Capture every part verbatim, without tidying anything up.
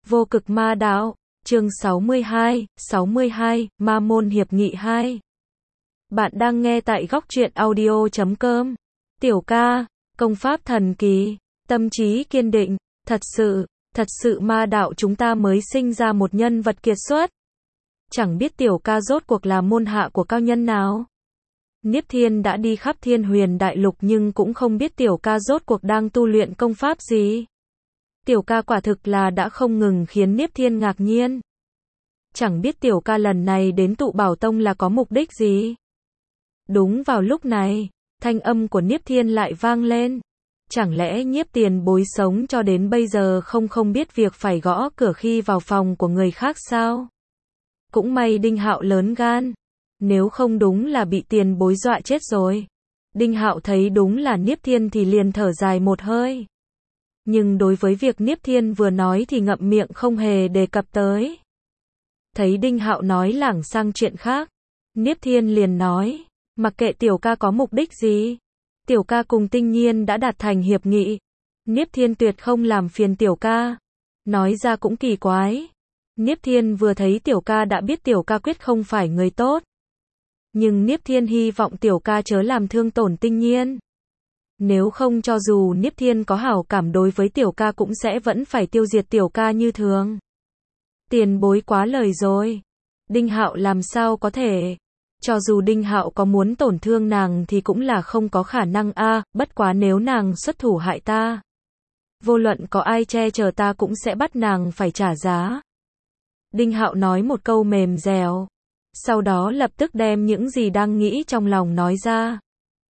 Vô cực ma đạo, chương sáu mươi hai, sáu mươi hai, Ma môn hiệp nghị hai. Bạn đang nghe tại góc truyện audio chấm com. Tiểu ca, công pháp thần kỳ, tâm trí kiên định, thật sự, thật sự ma đạo chúng ta mới sinh ra một nhân vật kiệt xuất. Chẳng biết tiểu ca rốt cuộc là môn hạ của cao nhân nào. Niếp Thiên đã đi khắp Thiên Huyền Đại Lục nhưng cũng không biết tiểu ca rốt cuộc đang tu luyện công pháp gì. Tiểu ca quả thực là đã không ngừng khiến Niếp Thiên ngạc nhiên. Chẳng biết tiểu ca lần này đến tụ bảo tông là có mục đích gì. Đúng vào lúc này, thanh âm của Niếp Thiên lại vang lên. Chẳng lẽ Nhiếp tiền bối sống cho đến bây giờ không không biết việc phải gõ cửa khi vào phòng của người khác sao? Cũng may Đinh Hạo lớn gan. Nếu không đúng là bị tiền bối dọa chết rồi. Đinh Hạo thấy đúng là Niếp Thiên thì liền thở dài một hơi. Nhưng đối với việc Niếp Thiên vừa nói thì ngậm miệng không hề đề cập tới. Thấy Đinh Hạo nói lảng sang chuyện khác, Niếp Thiên liền nói, mặc kệ tiểu ca có mục đích gì, tiểu ca cùng Tinh Nhiên đã đạt thành hiệp nghị. Niếp Thiên tuyệt không làm phiền tiểu ca. Nói ra cũng kỳ quái. Niếp Thiên vừa thấy tiểu ca đã biết tiểu ca quyết không phải người tốt. Nhưng Niếp Thiên hy vọng tiểu ca chớ làm thương tổn Tinh Nhiên. Nếu không cho dù Niếp Thiên có hảo cảm đối với tiểu ca cũng sẽ vẫn phải tiêu diệt tiểu ca như thường. Tiền bối quá lời rồi. Đinh Hạo làm sao có thể. Cho dù Đinh Hạo có muốn tổn thương nàng thì cũng là không có khả năng a. À, bất quá nếu nàng xuất thủ hại ta, vô luận có ai che chở ta cũng sẽ bắt nàng phải trả giá. Đinh Hạo nói một câu mềm dẻo. Sau đó lập tức đem những gì đang nghĩ trong lòng nói ra.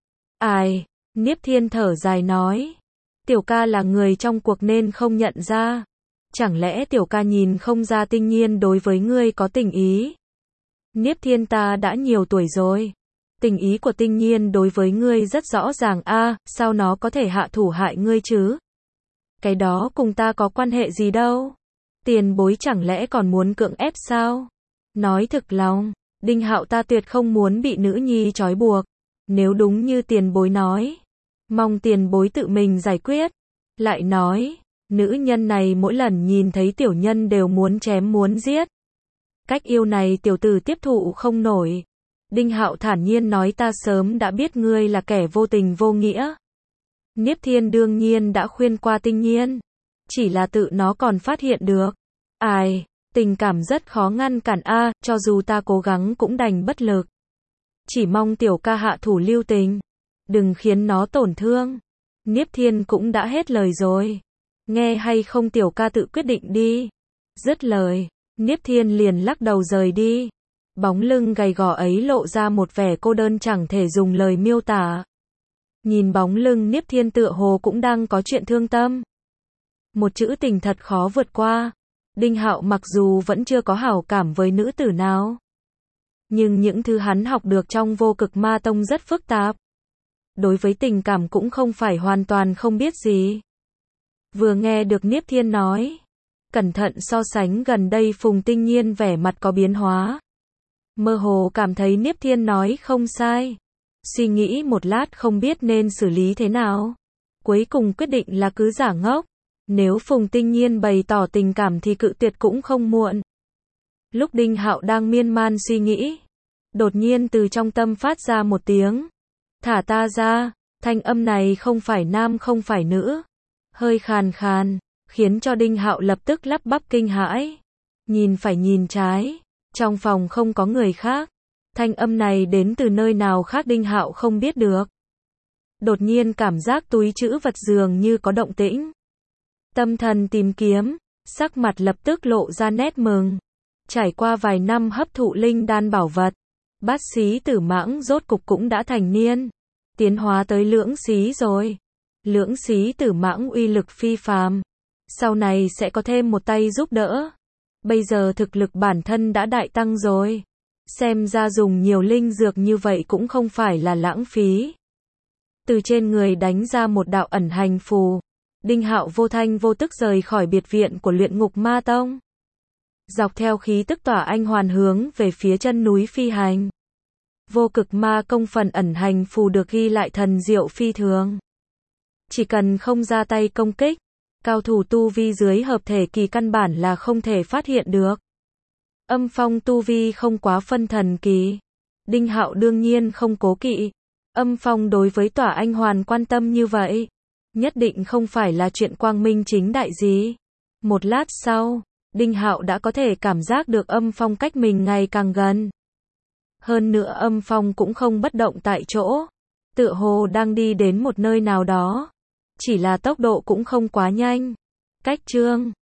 Ai? Niếp Thiên thở dài nói. Tiểu ca là người trong cuộc nên không nhận ra. Chẳng lẽ tiểu ca nhìn không ra Tinh Nhiên đối với ngươi có tình ý? Niếp Thiên ta đã nhiều tuổi rồi. Tình ý của Tinh Nhiên đối với ngươi rất rõ ràng a. À, sao nó có thể hạ thủ hại ngươi chứ? Cái đó cùng ta có quan hệ gì đâu. Tiền bối chẳng lẽ còn muốn cưỡng ép sao? Nói thực lòng, Đinh Hạo ta tuyệt không muốn bị nữ nhi trói buộc. Nếu đúng như tiền bối nói, mong tiền bối tự mình giải quyết. Lại nói, nữ nhân này mỗi lần nhìn thấy tiểu nhân đều muốn chém muốn giết. Cách yêu này tiểu tử tiếp thụ không nổi. Đinh Hạo thản nhiên nói ta sớm đã biết ngươi là kẻ vô tình vô nghĩa. Niếp Thiên đương nhiên đã khuyên qua Tinh Nhiên. Chỉ là tự nó còn phát hiện được. Ai, tình cảm rất khó ngăn cản a, à, cho dù ta cố gắng cũng đành bất lực. Chỉ mong tiểu ca hạ thủ lưu tình. Đừng khiến nó tổn thương. Niếp Thiên cũng đã hết lời rồi. Nghe hay không tiểu ca tự quyết định đi. Dứt lời, Niếp Thiên liền lắc đầu rời đi. Bóng lưng gầy gò ấy lộ ra một vẻ cô đơn chẳng thể dùng lời miêu tả. Nhìn bóng lưng Niếp Thiên tựa hồ cũng đang có chuyện thương tâm. Một chữ tình thật khó vượt qua. Đinh Hạo mặc dù vẫn chưa có hảo cảm với nữ tử nào, nhưng những thứ hắn học được trong Vô Cực Ma Tông rất phức tạp. Đối với tình cảm cũng không phải hoàn toàn không biết gì. Vừa nghe được Niếp Thiên nói, cẩn thận so sánh gần đây Phùng Tinh Nhiên vẻ mặt có biến hóa. Mơ hồ cảm thấy Niếp Thiên nói không sai. Suy nghĩ một lát không biết nên xử lý thế nào. Cuối cùng quyết định là cứ giả ngốc. Nếu Phùng Tinh Nhiên bày tỏ tình cảm thì cự tuyệt cũng không muộn. Lúc Đinh Hạo đang miên man suy nghĩ, đột nhiên từ trong tâm phát ra một tiếng. Thả ta ra. Thanh âm này không phải nam không phải nữ. Hơi khàn khàn, khiến cho Đinh Hạo lập tức lắp bắp kinh hãi. Nhìn phải nhìn trái. Trong phòng không có người khác. Thanh âm này đến từ nơi nào khác Đinh Hạo không biết được. Đột nhiên cảm giác túi trữ vật dường như có động tĩnh. Tâm thần tìm kiếm, sắc mặt lập tức lộ ra nét mừng. Trải qua vài năm hấp thụ linh đan bảo vật, bát xí tử mãng rốt cục cũng đã thành niên. Tiến hóa tới lưỡng xí rồi. Lưỡng xí tử mãng uy lực phi phàm. Sau này sẽ có thêm một tay giúp đỡ. Bây giờ thực lực bản thân đã đại tăng rồi. Xem ra dùng nhiều linh dược như vậy cũng không phải là lãng phí. Từ trên người đánh ra một đạo ẩn hành phù. Đinh Hạo vô thanh vô tức rời khỏi biệt viện của Luyện Ngục Ma Tông. Dọc theo khí tức tỏa anh hoàn hướng về phía chân núi phi hành. Vô Cực Ma công phần ẩn hành phù được ghi lại thần diệu phi thường. Chỉ cần không ra tay công kích, Cao thủ tu vi dưới hợp thể kỳ căn bản là không thể phát hiện được. Âm Phong tu vi không quá phân thần kỳ. Đinh Hạo đương nhiên không cố kỵ. Âm Phong đối với Tỏa Anh Hoàn quan tâm như vậy, nhất định không phải là chuyện quang minh chính đại gì. Một lát sau, Đinh Hạo đã có thể cảm giác được Âm Phong cách mình ngày càng gần. Hơn nữa Âm Phong cũng không bất động tại chỗ, tựa hồ đang đi đến một nơi nào đó. Chỉ là tốc độ cũng không quá nhanh. Cách Trương